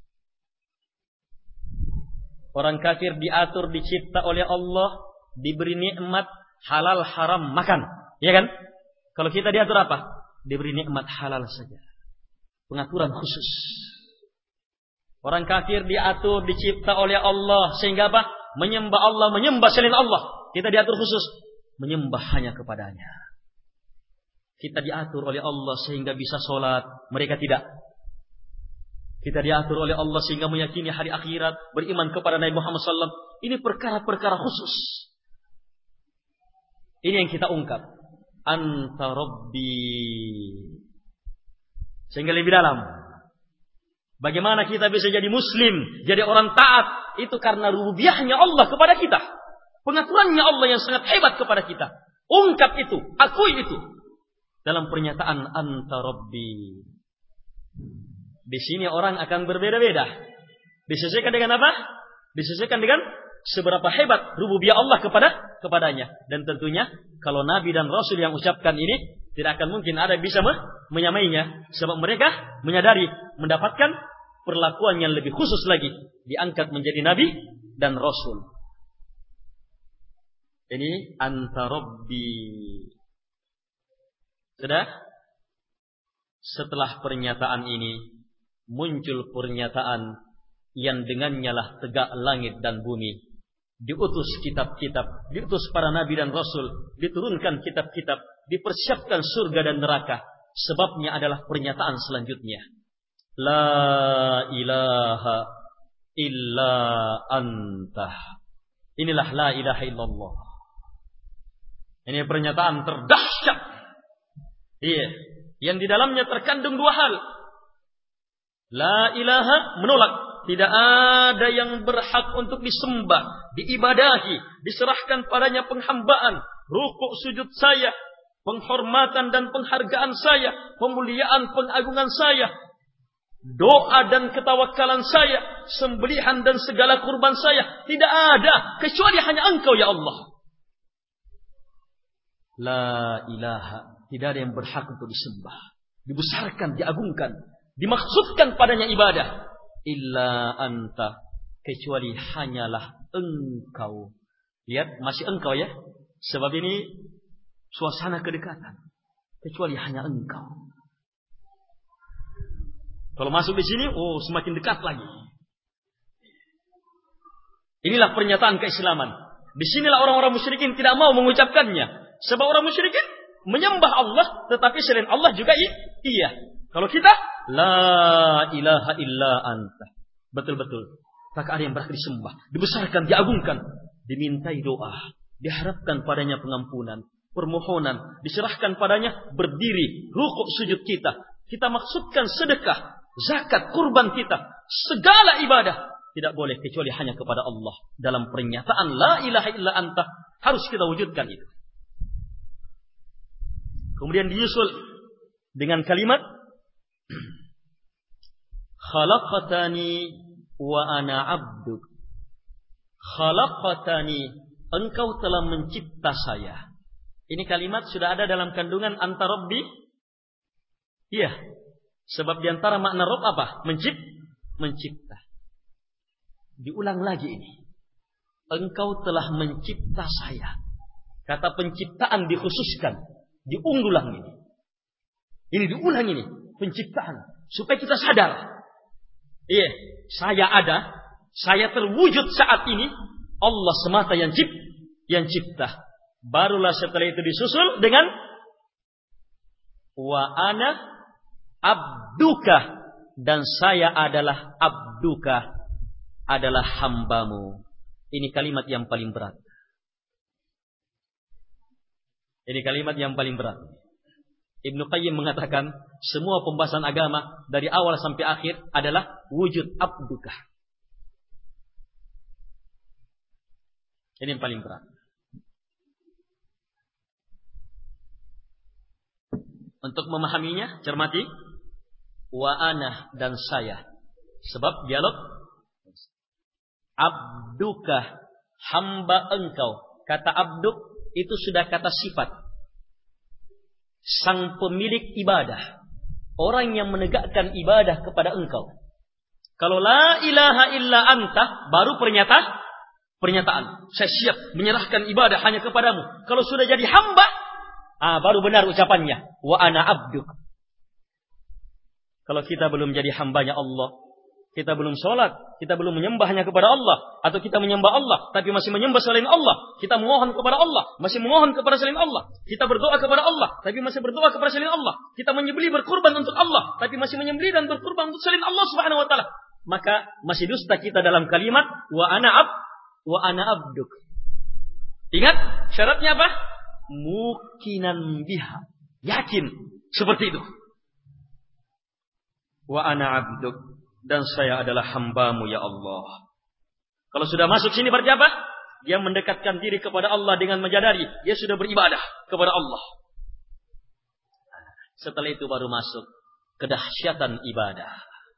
Orang kafir diatur, dicipta oleh Allah, diberi nikmat halal haram makan, ya kan? Kalau kita diatur apa? Diberi nikmat halal saja. Pengaturan khusus. Orang kafir diatur, dicipta oleh Allah sehingga apa? Menyembah Allah, menyembah selain Allah. Kita diatur khusus, menyembah hanya kepadanya. Kita diatur oleh Allah sehingga bisa sholat, mereka tidak. Kita diatur oleh Allah sehingga meyakini hari akhirat, beriman kepada Nabi Muhammad SAW. Ini perkara-perkara khusus. Ini yang kita ungkap. Anta Rabbi. Sehingga lebih dalam. Bagaimana kita bisa jadi muslim, jadi orang taat? Itu karena rububiyahnya Allah kepada kita. Pengaturannya Allah yang sangat hebat kepada kita. Ungkap itu, akui itu. Dalam pernyataan Anta Rabbi. Di sini orang akan berbeda-beda. Disesuaikan dengan apa? Disesuaikan dengan seberapa hebat rububiyah Allah kepadanya. Dan tentunya kalau Nabi dan Rasul yang ucapkan ini, tidak akan mungkin ada yang bisa menyamainya. Sebab mereka menyadari mendapatkan perlakuan yang lebih khusus lagi. Diangkat menjadi Nabi dan Rasul. Ini Anta Rabbi. Sudah? Setelah pernyataan ini, muncul pernyataan yang dengannya lah tegak langit dan bumi. Diutus kitab-kitab, diutus para nabi dan rasul, diturunkan kitab-kitab, dipersiapkan surga dan neraka. Sebabnya adalah pernyataan selanjutnya. La ilaha illa anta. Inilah la ilaha illallah. Ini pernyataan terdahsyat. Iya, yang di dalamnya terkandung dua hal. La ilaha menolak. Tidak ada yang berhak untuk disembah, diibadahi, diserahkan padanya penghambaan, rukuk sujud saya, penghormatan dan penghargaan saya, pemuliaan pengagungan saya, doa dan ketawakalan saya, sembelihan dan segala kurban saya. Tidak ada kecuali hanya Engkau ya Allah. La ilaha. Tidak ada yang berhak untuk disembah, dibesarkan, diagungkan, dimaksudkan padanya ibadah. Illa anta. Kecuali hanyalah Engkau. Lihat, masih Engkau ya. Sebab ini suasana kedekatan. Kecuali hanya Engkau. Kalau masuk di sini, semakin dekat lagi. Inilah pernyataan keislaman. Disinilah orang-orang musyrikin tidak mau mengucapkannya. Sebab orang musyrikin menyembah Allah, tetapi selain Allah juga iya. Kalau kita, la ilaha illa anta. Betul-betul. Tak ada yang berhak disembah, dibesarkan, diagungkan, dimintai doa, diharapkan padanya pengampunan, permohonan, diserahkan padanya berdiri, rukuk sujud kita. Kita maksudkan sedekah, zakat, kurban kita, segala ibadah tidak boleh kecuali hanya kepada Allah. Dalam pernyataan la ilaha illa anta harus kita wujudkan itu. Kemudian diyusul dengan kalimat khalaqtani wa ana 'abduk. Khalaqtani, Engkau telah mencipta saya. Ini kalimat sudah ada dalam kandungan anta Rabbi. Iya. Sebab di antara makna Rabb apa? Mencipta. Diulang lagi ini. Engkau telah mencipta saya. Kata penciptaan dikhususkan. Diulang ini. Ini diulang ini. penciptaan. Supaya kita sadar. Iya, saya ada, saya terwujud saat ini. Allah semata yang cipta. Barulah setelah itu disusul dengan wa ana abduka, dan saya adalah abduka, adalah hambamu. Ini kalimat yang paling berat. Ini kalimat yang paling berat. Ibnu Qayyim mengatakan semua pembahasan agama dari awal sampai akhir adalah wujud abduka. Ini yang paling berat. Untuk memahaminya, cermati wa ana, dan saya. Sebab dialog abduka, hamba engkau. Kata abduk itu sudah kata sifat. Sang pemilik ibadah, orang yang menegakkan ibadah kepada engkau. Kalau la ilaha illa anta, baru pernyataan. Saya siap menyerahkan ibadah hanya kepadamu. Kalau sudah jadi hamba, baru benar ucapannya. Wa ana abduk. Kalau kita belum jadi hambanya Allah, kita belum sholat, kita belum menyembahnya kepada Allah, atau kita menyembah Allah tapi masih menyembah selain Allah, kita memohon kepada Allah, masih memohon kepada selain Allah, kita berdoa kepada Allah tapi masih berdoa kepada selain Allah, kita menyembelih berkurban untuk Allah tapi masih menyembelih dan berkurban untuk selain Allah Subhanahu wa taala, maka masih dusta kita dalam kalimat wa ana abduk. Ingat syaratnya apa? Mukinan biha, yakin seperti itu. Wa ana abduk, dan saya adalah hambamu ya Allah. Kalau sudah masuk sini berarti apa? Dia mendekatkan diri kepada Allah dengan menyadari dia sudah beribadah kepada Allah. Setelah itu baru masuk kedahsyatan ibadah.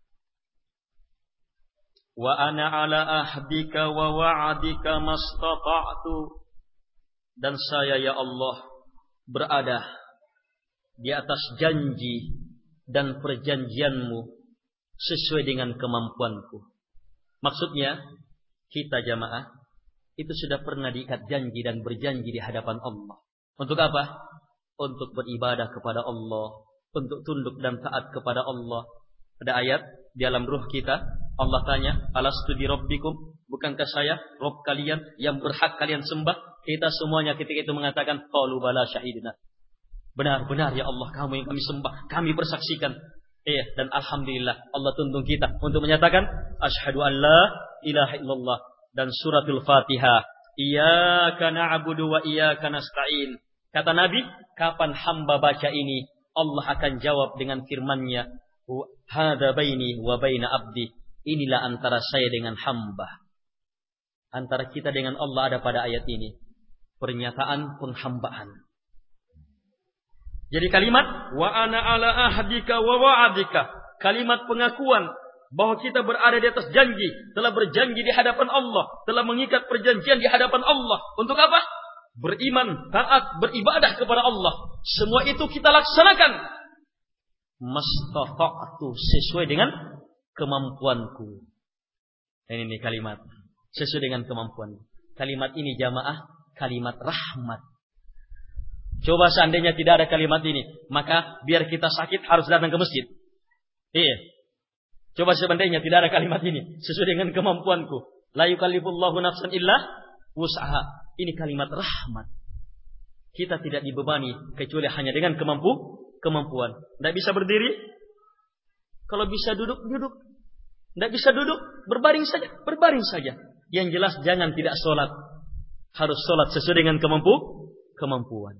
Wa ana ala ahdika wa wa'adika mastata'tu, dan saya ya Allah berada di atas janji dan perjanjianmu sesuai dengan kemampuanku. Maksudnya, kita jamaah itu sudah pernah diikat janji dan berjanji di hadapan Allah. Untuk apa? Untuk beribadah kepada Allah, untuk tunduk dan taat kepada Allah. Ada ayat di dalam ruh kita, Allah tanya, alastu bi rabbikum, bukankah saya Rabb kalian yang berhak kalian sembah? Kita semuanya ketika itu mengatakan qalu bala syahidna. Benar-benar ya Allah, kamu yang kami sembah, kami persaksikan. Dan alhamdulillah Allah tuntun kita untuk menyatakan asyhadu an la ilaha illallah, dan suratul Fatihah, iyyaka na'budu wa iyyaka nasta'in. Kata Nabi, kapan hamba baca ini, Allah akan jawab dengan firman-Nya, hadza baini wa baina abdi. Inilah antara saya dengan hamba. Antara kita dengan Allah ada pada ayat ini pernyataan penghambaan. Jadi kalimat wa ana ala ahdika wa wa'adika, kalimat pengakuan bahwa kita berada di atas janji, telah berjanji di hadapan Allah, telah mengikat perjanjian di hadapan Allah. Untuk apa? Beriman, taat, beribadah kepada Allah. Semua itu kita laksanakan mastata'tu, sesuai dengan kemampuanku. Ini kalimat sesuai dengan kemampuan. Kalimat ini jamaah, kalimat rahmat. Coba seandainya tidak ada kalimat ini, maka biar kita sakit harus datang ke masjid. Coba seandainya tidak ada kalimat ini, sesuai dengan kemampuanku. La yukallifullahu nafsan illa wus'aha. Ini kalimat rahmat. Kita tidak dibebani kecuali hanya dengan kemampuan. Tidak bisa berdiri. Kalau bisa duduk. Tidak bisa duduk, berbaring saja. Yang jelas jangan tidak sholat. Harus sholat sesuai dengan kemampuan.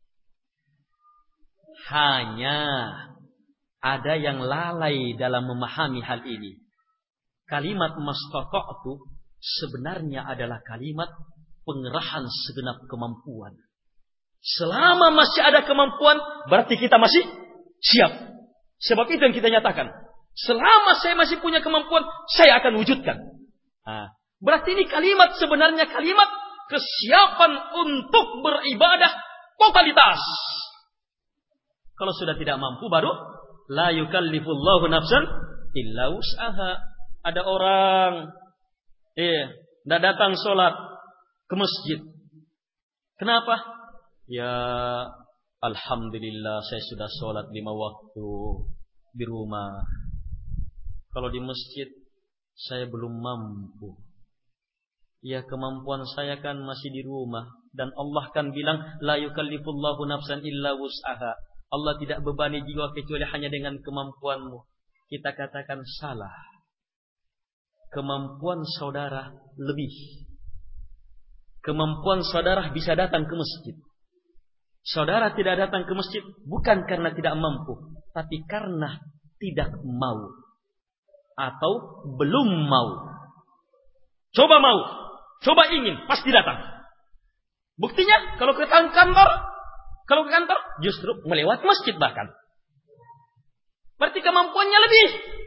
Hanya ada yang lalai dalam memahami hal ini. Kalimat mastata'tu sebenarnya adalah kalimat pengerahan segenap kemampuan. Selama masih ada kemampuan, berarti kita masih siap. Sebab itu yang kita nyatakan. Selama saya masih punya kemampuan, saya akan wujudkan. Berarti ini kalimat sebenarnya kalimat kesiapan untuk beribadah totalitas. Kalau sudah tidak mampu baru la yukallifullahu nafsan illa wus'aha. Ada orang tidak datang sholat ke masjid. Kenapa? Ya alhamdulillah saya sudah sholat 5 waktu. di rumah. Kalau di masjid saya belum mampu. Ya, kemampuan saya kan masih di rumah. Dan Allah kan bilang, la yukallifullahu nafsan illa wus'aha. Allah tidak bebani jiwa kecuali hanya dengan kemampuanmu. Kita katakan salah. Kemampuan saudara lebih. Kemampuan saudara bisa datang ke masjid. Saudara tidak datang ke masjid bukan karena tidak mampu, tapi karena tidak mau atau belum mau. Coba mau, coba ingin, pasti datang. Buktinya kalau ke kantor justru melewati masjid bahkan. Berarti kemampuannya lebih.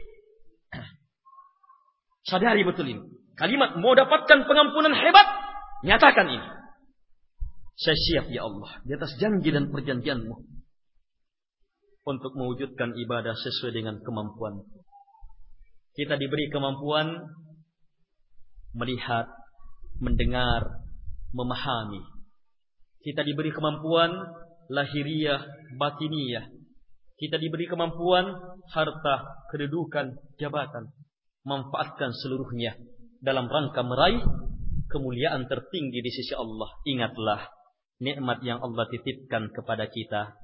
Sadari betul ini. Kalimat mau dapatkan pengampunan hebat, nyatakan ini. Saya siap ya Allah di atas janji dan perjanjianmu untuk mewujudkan ibadah sesuai dengan kemampuan. Kita diberi kemampuan melihat, mendengar, memahami. Kita diberi kemampuan lahiriah, batiniyah. Kita diberi kemampuan harta, kedudukan, jabatan. Manfaatkan seluruhnya dalam rangka meraih kemuliaan tertinggi di sisi Allah. Ingatlah, nikmat yang Allah titipkan kepada kita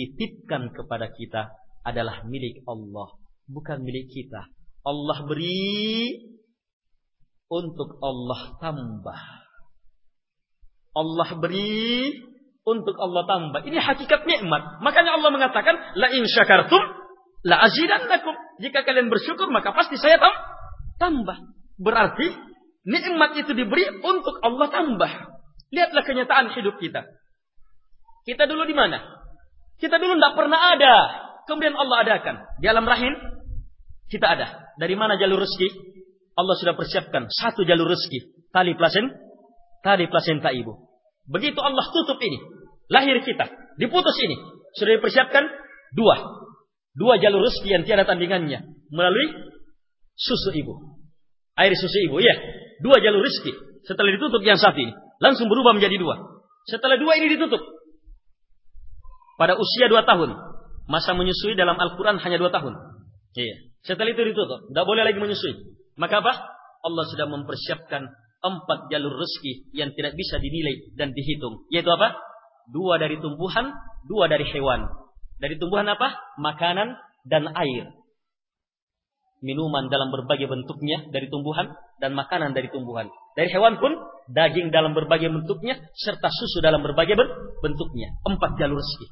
adalah milik Allah, bukan milik kita. Allah beri untuk Allah tambah. Allah beri untuk Allah tambah. Ini hakikat nikmat. Makanya Allah mengatakan, la in syakartum la azidannakum. Jika kalian bersyukur maka pasti saya tambah. Berarti nikmat itu diberi untuk Allah tambah. Lihatlah kenyataan hidup kita. Kita dulu di mana? Kita dulu tidak pernah ada. Kemudian Allah adakan. Di alam rahim kita ada. Dari mana jalur rezeki? Allah sudah persiapkan satu jalur rezeki. Tali plasenta ibu. Begitu Allah tutup ini, lahir kita, diputus ini, sudah dipersiapkan dua jalur rezeki yang tiada tandingannya melalui susu ibu, air susu ibu. Ya, dua jalur rezeki. Setelah ditutup yang satu ini, langsung berubah menjadi dua. Setelah dua ini ditutup, pada usia 2 tahun, masa menyusui dalam Al-Quran hanya 2 tahun. Iya. Setelah itu ditutup, tidak boleh lagi menyusui. Maka apa? Allah sudah mempersiapkan 4 jalur rezeki yang tidak bisa dinilai dan dihitung. Yaitu apa? 2 dari tumbuhan, 2 dari hewan. Dari tumbuhan apa? Makanan dan air. Minuman dalam berbagai bentuknya dari tumbuhan dan makanan dari tumbuhan. Dari hewan pun daging dalam berbagai bentuknya serta susu dalam berbagai bentuknya. 4 jalur rezeki.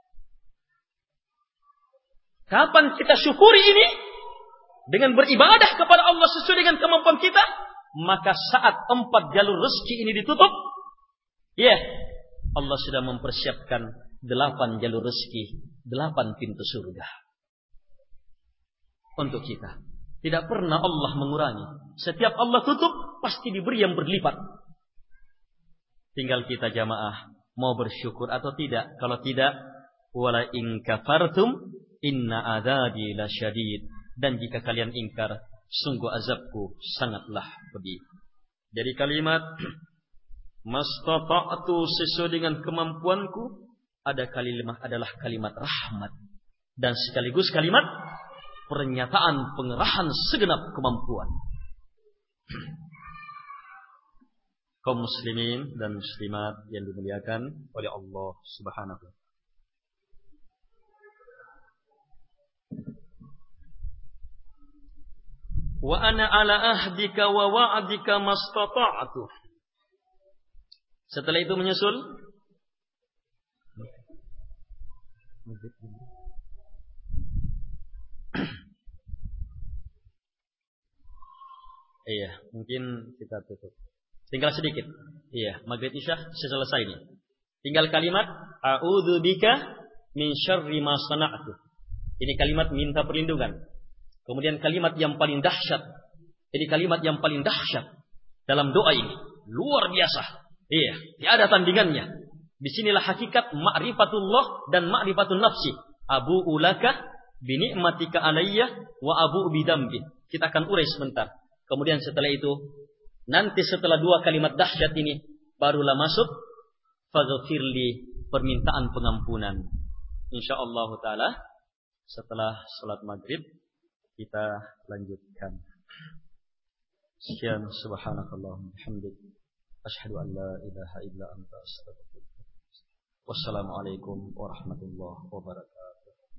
Kapan kita syukuri ini? Dengan beribadah kepada Allah sesuai dengan kemampuan kita. Maka saat 4 jalur rezeki ini ditutup, Allah sudah mempersiapkan 8 jalur rezeki, 8 pintu surga untuk kita. Tidak pernah Allah mengurangi. Setiap Allah tutup, pasti diberi yang berlipat. Tinggal kita jamaah, mau bersyukur atau tidak. Kalau tidak, wala in kafartum inna adzabi lasyadid. Dan jika kalian ingkar, sungguh azabku sangatlah pedih. Jadi kalimat mastata'tu sesuai dengan kemampuanku adalah kalimat rahmat dan sekaligus kalimat pernyataan pengerahan segenap kemampuan. Kaum muslimin dan muslimat yang dimuliakan oleh Allah Subhanahu wa taala. Wa ana ala ahdika wa wa'dika mastata'tu. Setelah itu menyusul iya, mungkin kita tutup. Tinggal sedikit. Iya, maghrib isya selesai ini. Tinggal kalimat a'udzu bika min syarri ma sana'tu. Ini kalimat minta perlindungan. Kemudian kalimat yang paling dahsyat. Ini kalimat yang paling dahsyat dalam doa ini. Luar biasa. Iya, tiada tandingannya. Disinilah hakikat ma'rifatullah dan ma'rifatun nafsi. Abu'u laka bini'matika alayya wa abu'u bidambi. Kita akan urai sebentar. Kemudian setelah itu, nanti setelah 2 kalimat dahsyat ini, barulah masuk faghfirli, permintaan pengampunan. Insyaallah taala Setelah salat maghrib kita lanjutkan. Sekian, subhanakallahumma bihamdik, asyhadu an la ilaha illa anta, astaghfiruka. Wassalamualaikum warahmatullahi wabarakatuh.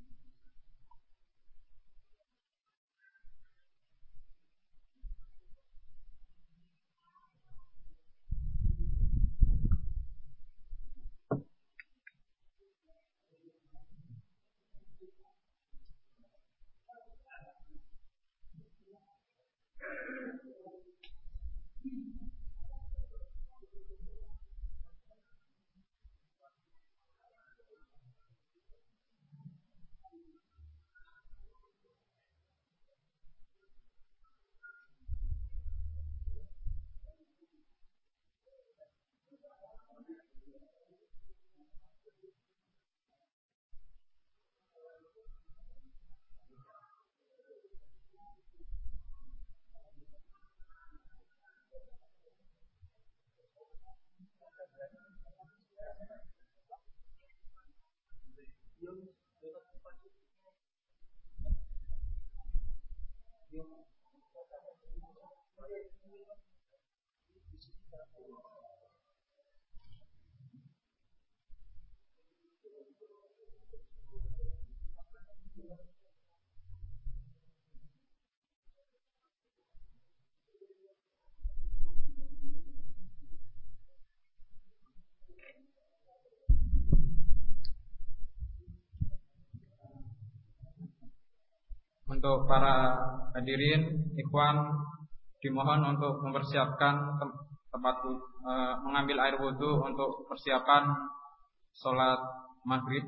Untuk para hadirin, ikhwan, dimohon untuk mempersiapkan tempat mengambil air wudhu untuk persiapan sholat maghrib.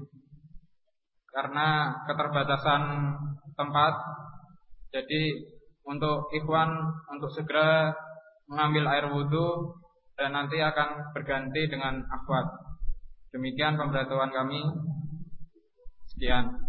Karena keterbatasan tempat, jadi untuk ikhwan untuk segera mengambil air wudhu dan nanti akan berganti dengan akhwat. Demikian pemberitahuan kami. Sekian.